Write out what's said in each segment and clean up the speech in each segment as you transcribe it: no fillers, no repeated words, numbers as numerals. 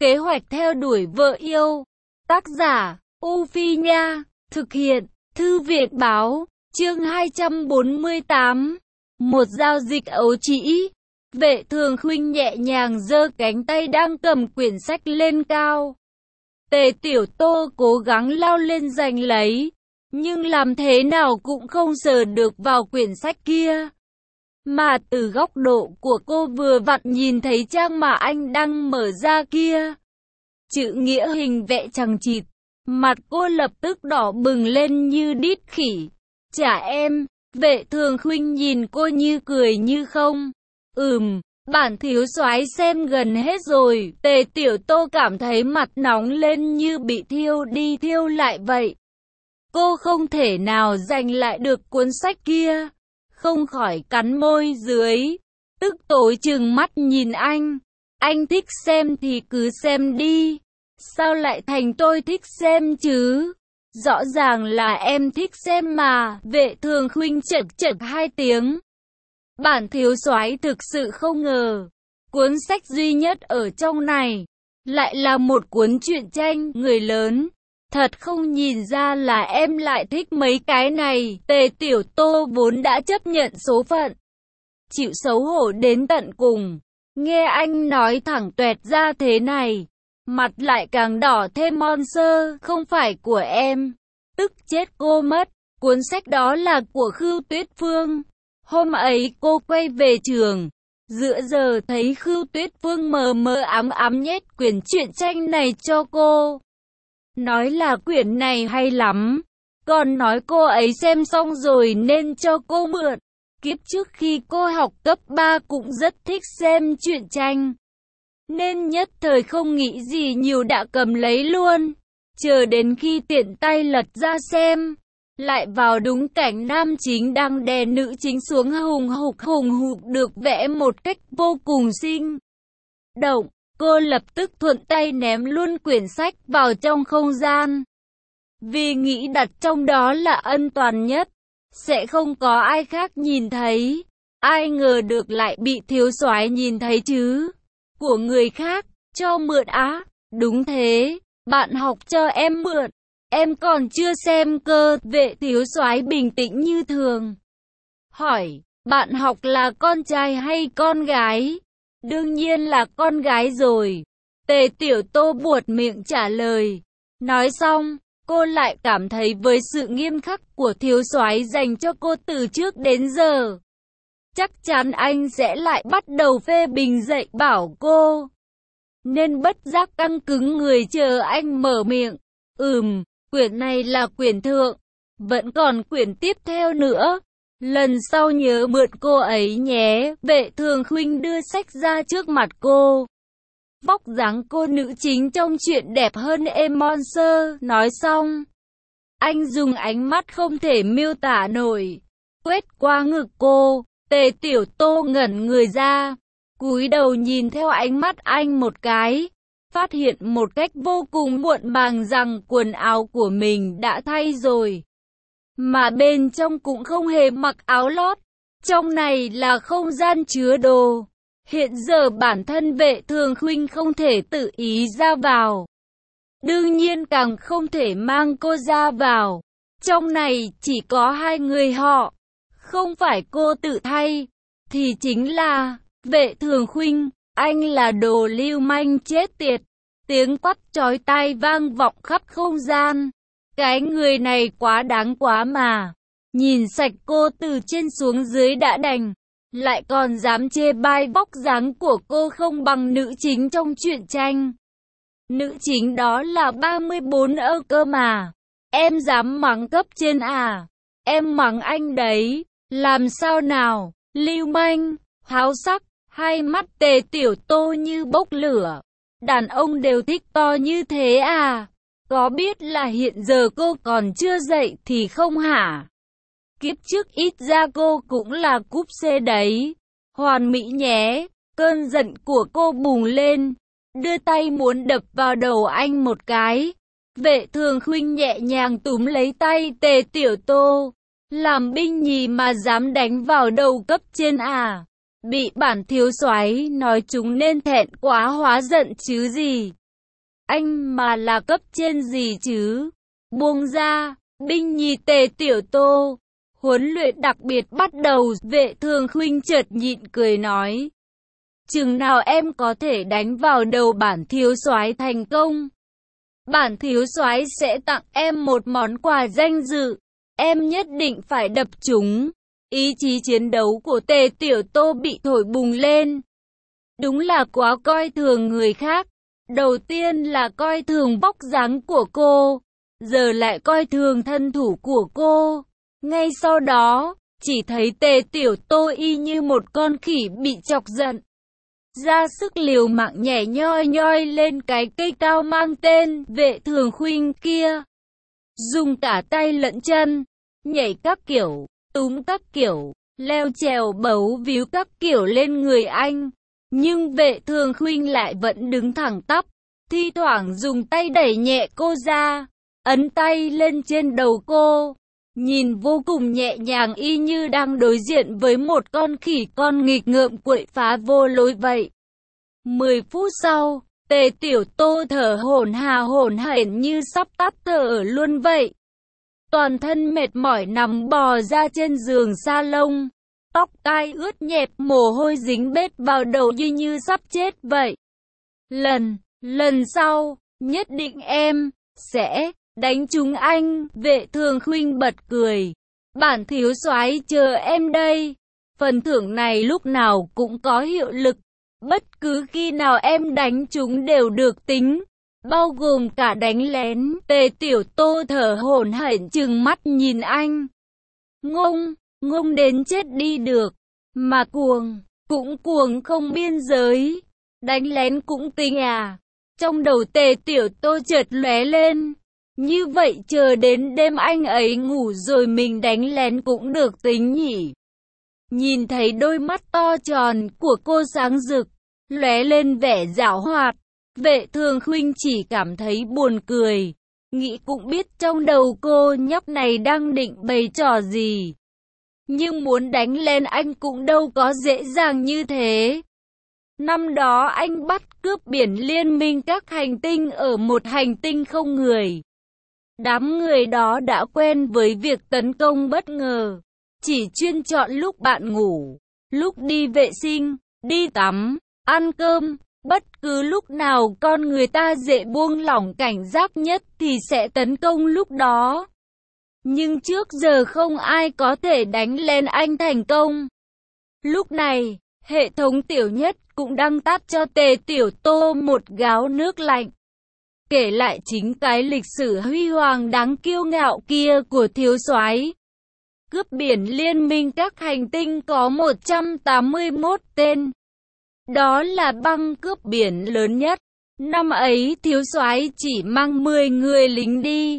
Kế hoạch theo đuổi vợ yêu. Tác giả, U Phi Nha. Thực hiện, Thư viện Báo. Chương 248. Một giao dịch ấu trĩ. Vệ Thường Khuynh nhẹ nhàng giơ cánh tay đang cầm quyển sách lên cao. Tề Tiểu Tô cố gắng lao lên giành lấy, nhưng làm thế nào cũng không sờ được vào quyển sách kia. Mà từ góc độ của cô vừa vặn nhìn thấy trang mà anh đang mở ra kia. Chữ nghĩa hình vẽ chằng chịt, mặt cô lập tức đỏ bừng lên như đít khỉ. Chả em, Vệ Thường Khuynh nhìn cô như cười như không. Bản thiếu soái xem gần hết rồi. Tề Tiểu Tô cảm thấy mặt nóng lên như bị thiêu đi thiêu lại vậy. Cô không thể nào giành lại được cuốn sách kia, không khỏi cắn môi dưới, tức tối trừng mắt nhìn anh. Anh thích xem thì cứ xem đi, sao lại thành tôi thích xem chứ? Rõ ràng là em thích xem mà. Vệ Thường Khuynh chậc chậc hai tiếng. Bản thiếu soái thực sự không ngờ, cuốn sách duy nhất ở trong này lại là một cuốn truyện tranh người lớn. Thật không nhìn ra là em lại thích mấy cái này. Tề Tiểu Tô vốn đã chấp nhận số phận, chịu xấu hổ đến tận cùng, nghe anh nói thẳng toẹt ra thế này, mặt lại càng đỏ thêm. Monster không phải của em. Tức chết cô mất. Cuốn sách đó là của Khưu Tuyết Phương. Hôm ấy cô quay về trường, giữa giờ thấy Khưu Tuyết Phương mờ mờ ám ám nhét quyển truyện tranh này cho cô. Nói là quyển này hay lắm, còn nói cô ấy xem xong rồi nên cho cô mượn. Kiếp trước khi cô học cấp 3 cũng rất thích xem truyện tranh, nên nhất thời không nghĩ gì nhiều đã cầm lấy luôn. Chờ đến khi tiện tay lật ra xem, lại vào đúng cảnh nam chính đang đè nữ chính xuống hùng hục được vẽ một cách vô cùng sinh động. Cô lập tức thuận tay ném luôn quyển sách vào trong không gian, vì nghĩ đặt trong đó là an toàn nhất, sẽ không có ai khác nhìn thấy. Ai ngờ được lại bị thiếu soái nhìn thấy chứ. Của người khác, cho mượn á? Đúng thế, bạn học cho em mượn, em còn chưa xem cơ. Vệ thiếu soái bình tĩnh như thường hỏi, bạn học là con trai hay con gái? Đương nhiên là con gái rồi. Tề Tiểu Tô buột miệng trả lời. Nói xong, cô lại cảm thấy với sự nghiêm khắc của thiếu soái dành cho cô từ trước đến giờ, chắc chắn anh sẽ lại bắt đầu phê bình dạy bảo cô, nên bất giác căng cứng người chờ anh mở miệng. Quyển này là quyển thượng, vẫn còn quyển tiếp theo nữa. Lần sau nhớ mượn cô ấy nhé. Vệ Thường Khuynh đưa sách ra trước mặt cô. Vóc dáng cô nữ chính trong truyện đẹp hơn em Monster. Nói xong, anh dùng ánh mắt không thể miêu tả nổi quét qua ngực cô. Tề Tiểu Tô ngẩn người ra, cúi đầu nhìn theo ánh mắt anh một cái, phát hiện một cách vô cùng muộn màng rằng quần áo của mình đã thay rồi, mà bên trong cũng không hề mặc áo lót. Trong này là không gian chứa đồ. Hiện giờ bản thân Vệ Thường Khuynh không thể tự ý ra vào, đương nhiên càng không thể mang cô ra vào. Trong này chỉ có hai người họ, không phải cô tự thay, thì chính là Vệ Thường Khuynh. Anh là đồ lưu manh chết tiệt. Tiếng quát chói tai vang vọng khắp không gian. Cái người này quá đáng quá mà. Nhìn sạch cô từ trên xuống dưới đã đành, lại còn dám chê bai vóc dáng của cô không bằng nữ chính trong truyện tranh. Nữ chính đó là 34 cơ mà. Em dám mắng cấp trên à? Em mắng anh đấy. Làm sao nào? Lưu manh, háo sắc. Hai mắt Tề Tiểu Tô như bốc lửa. Đàn ông đều thích to như thế à? Có biết là hiện giờ cô còn chưa dậy thì không hả? Kiếp trước ít ra cô cũng là cúp C đấy. Hoàn mỹ nhé. Cơn giận của cô bùng lên, đưa tay muốn đập vào đầu anh một cái. Vệ Thường Khuynh nhẹ nhàng túm lấy tay Tề Tiểu Tô. Làm binh nhì mà dám đánh vào đầu cấp trên à? Bị bản thiếu soái nói chúng nên thẹn quá hóa giận chứ gì. Anh mà là cấp trên gì chứ? Buông ra, binh nhì Tề Tiểu Tô. Huấn luyện đặc biệt bắt đầu, Vệ Thường Khuynh chợt nhịn cười nói. Chừng nào em có thể đánh vào đầu bản thiếu soái thành công, bản thiếu soái sẽ tặng em một món quà danh dự. Em nhất định phải đập chúng. Ý chí chiến đấu của Tề Tiểu Tô bị thổi bùng lên. Đúng là quá coi thường người khác. Đầu tiên là coi thường vóc dáng của cô, giờ lại coi thường thân thủ của cô. Ngay sau đó, chỉ thấy Tề Tiểu Tô y như một con khỉ bị chọc giận, ra sức liều mạng nhảy nhoi nhoi lên cái cây cao mang tên Vệ Thường Khuynh kia. Dùng cả tay lẫn chân, nhảy các kiểu, túm các kiểu, leo trèo bấu víu các kiểu lên người anh. Nhưng Vệ Thường Khuynh lại vẫn đứng thẳng tắp, thi thoảng dùng tay đẩy nhẹ cô ra, ấn tay lên trên đầu cô. Nhìn vô cùng nhẹ nhàng y như đang đối diện với một con khỉ con nghịch ngợm quậy phá vô lối vậy. 10 phút sau, Tề Tiểu Tô thở hổn hển như sắp tắt thở luôn vậy. Toàn thân mệt mỏi nằm bò ra trên giường salon, tóc tai ướt nhẹp, mồ hôi dính bết vào đầu như sắp chết vậy. Lần sau, nhất định em sẽ đánh trúng anh. Vệ Thường Khuynh bật cười. Bản thiếu soái chờ em đây. Phần thưởng này lúc nào cũng có hiệu lực. Bất cứ khi nào em đánh trúng đều được tính, bao gồm cả đánh lén. Tề Tiểu Tô thở hổn hển trừng mắt nhìn anh. Ngông đến chết đi được. Mà cuồng, cũng cuồng không biên giới. Đánh lén cũng tính à? Trong đầu Tề Tiểu Tô chợt lóe lên. Như vậy chờ đến đêm anh ấy ngủ rồi mình đánh lén cũng được tính nhỉ? Nhìn thấy đôi mắt to tròn của cô sáng rực, lóe lên vẻ giảo hoạt, Vệ Thường Khuynh chỉ cảm thấy buồn cười. Nghĩ cũng biết trong đầu cô nhóc này đang định bày trò gì. Nhưng muốn đánh lên anh cũng đâu có dễ dàng như thế. Năm đó anh bắt cướp biển liên minh các hành tinh ở một hành tinh không người. Đám người đó đã quen với việc tấn công bất ngờ, chỉ chuyên chọn lúc bạn ngủ, lúc đi vệ sinh, đi tắm, ăn cơm, bất cứ lúc nào con người ta dễ buông lỏng cảnh giác nhất thì sẽ tấn công lúc đó. Nhưng trước giờ không ai có thể đánh lên anh thành công. Lúc này, hệ thống Tiểu Nhất cũng đăng tắt cho Tề Tiểu Tô một gáo nước lạnh. Kể lại chính cái lịch sử huy hoàng đáng kiêu ngạo kia của thiếu soái. Cướp biển liên minh các hành tinh có 181 tên. Đó là băng cướp biển lớn nhất. Năm ấy thiếu soái chỉ mang 10 người lính đi.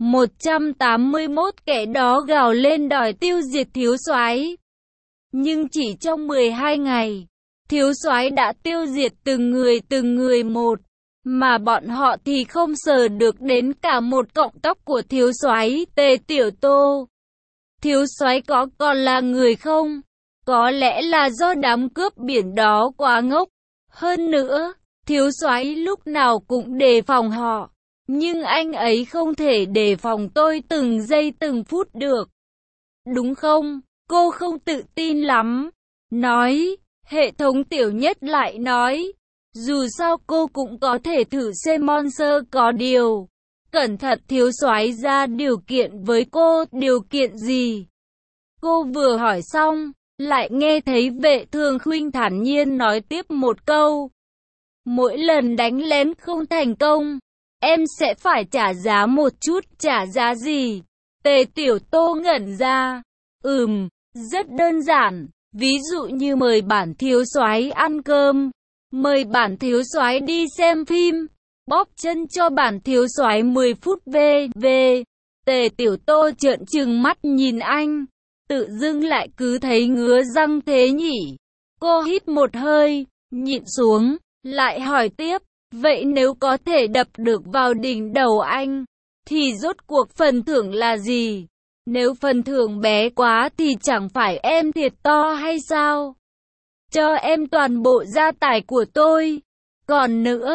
181 kẻ đó gào lên đòi tiêu diệt thiếu soái. Nhưng chỉ trong 12 ngày, thiếu soái đã tiêu diệt từng người một. Mà bọn họ thì không sờ được đến cả một cọng tóc của thiếu soái Tề Tiểu Tô. Thiếu soái có còn là người không? Có lẽ là do đám cướp biển đó quá ngốc. Hơn nữa, thiếu soái lúc nào cũng đề phòng họ. Nhưng anh ấy không thể đề phòng tôi từng giây từng phút được. Đúng không? Cô không tự tin lắm. Nói, hệ thống Tiểu Nhất lại nói. Dù sao cô cũng có thể thử xem Monster có điều. Cẩn thận thiếu soái ra điều kiện với cô, điều kiện gì? Cô vừa hỏi xong, lại nghe thấy Vệ Thường Khuynh thản nhiên nói tiếp một câu. Mỗi lần đánh lén không thành công, em sẽ phải trả giá một chút. Trả giá gì? Tề Tiểu Tô ngẩn ra. Rất đơn giản. Ví dụ như mời bản thiếu soái ăn cơm, mời bản thiếu soái đi xem phim, bóp chân cho bản thiếu soái 10 phút v. Tề Tiểu Tô trợn trừng mắt nhìn anh, tự dưng lại cứ thấy ngứa răng thế nhỉ. Cô hít một hơi, nhịn xuống, lại hỏi tiếp, vậy nếu có thể đập được vào đỉnh đầu anh, thì rốt cuộc phần thưởng là gì? Nếu phần thưởng bé quá thì chẳng phải em thiệt to hay sao? Cho em toàn bộ gia tài của tôi. Còn nữa,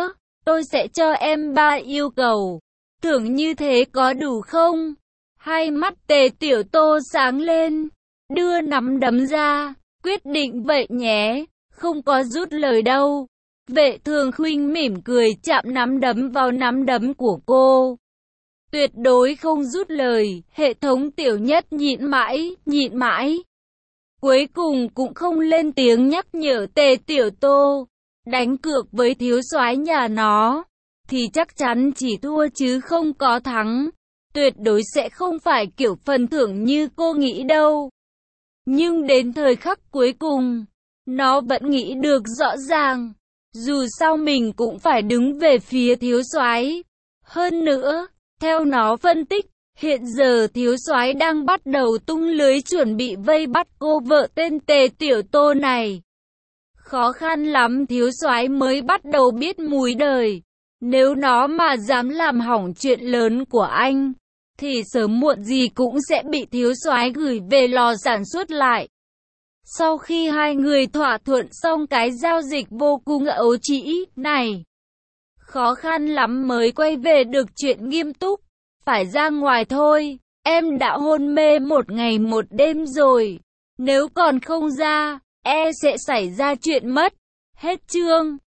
Tôi sẽ cho em 3 yêu cầu. Thưởng như thế có đủ không? Hai mắt Tề Tiểu Tô sáng lên, đưa nắm đấm ra, quyết định vậy nhé, không có rút lời đâu. Vệ Thường Khuynh mỉm cười chạm nắm đấm vào nắm đấm của cô. Tuyệt đối không rút lời, hệ thống Tiểu Nhất nhịn mãi. Cuối cùng cũng không lên tiếng nhắc nhở Tề Tiểu Tô. Đánh cược với thiếu soái nhà nó, thì chắc chắn chỉ thua chứ không có thắng. Tuyệt đối sẽ không phải kiểu phần thưởng như cô nghĩ đâu. Nhưng đến thời khắc cuối cùng, nó vẫn nghĩ được rõ ràng. Dù sao mình cũng phải đứng về phía thiếu soái. Hơn nữa, theo nó phân tích, hiện giờ thiếu soái đang bắt đầu tung lưới chuẩn bị vây bắt cô vợ tên Tề Tiểu Tô này. Khó khăn lắm thiếu soái mới bắt đầu biết mùi đời. Nếu nó mà dám làm hỏng chuyện lớn của anh, thì sớm muộn gì cũng sẽ bị thiếu soái gửi về lò sản xuất lại. Sau khi hai người thỏa thuận xong cái giao dịch vô cùng ấu trĩ này, khó khăn lắm mới quay về được chuyện nghiêm túc. Phải ra ngoài thôi, em đã hôn mê 1 ngày 1 đêm rồi. Nếu còn không ra, sẽ xảy ra chuyện mất. Hết chương.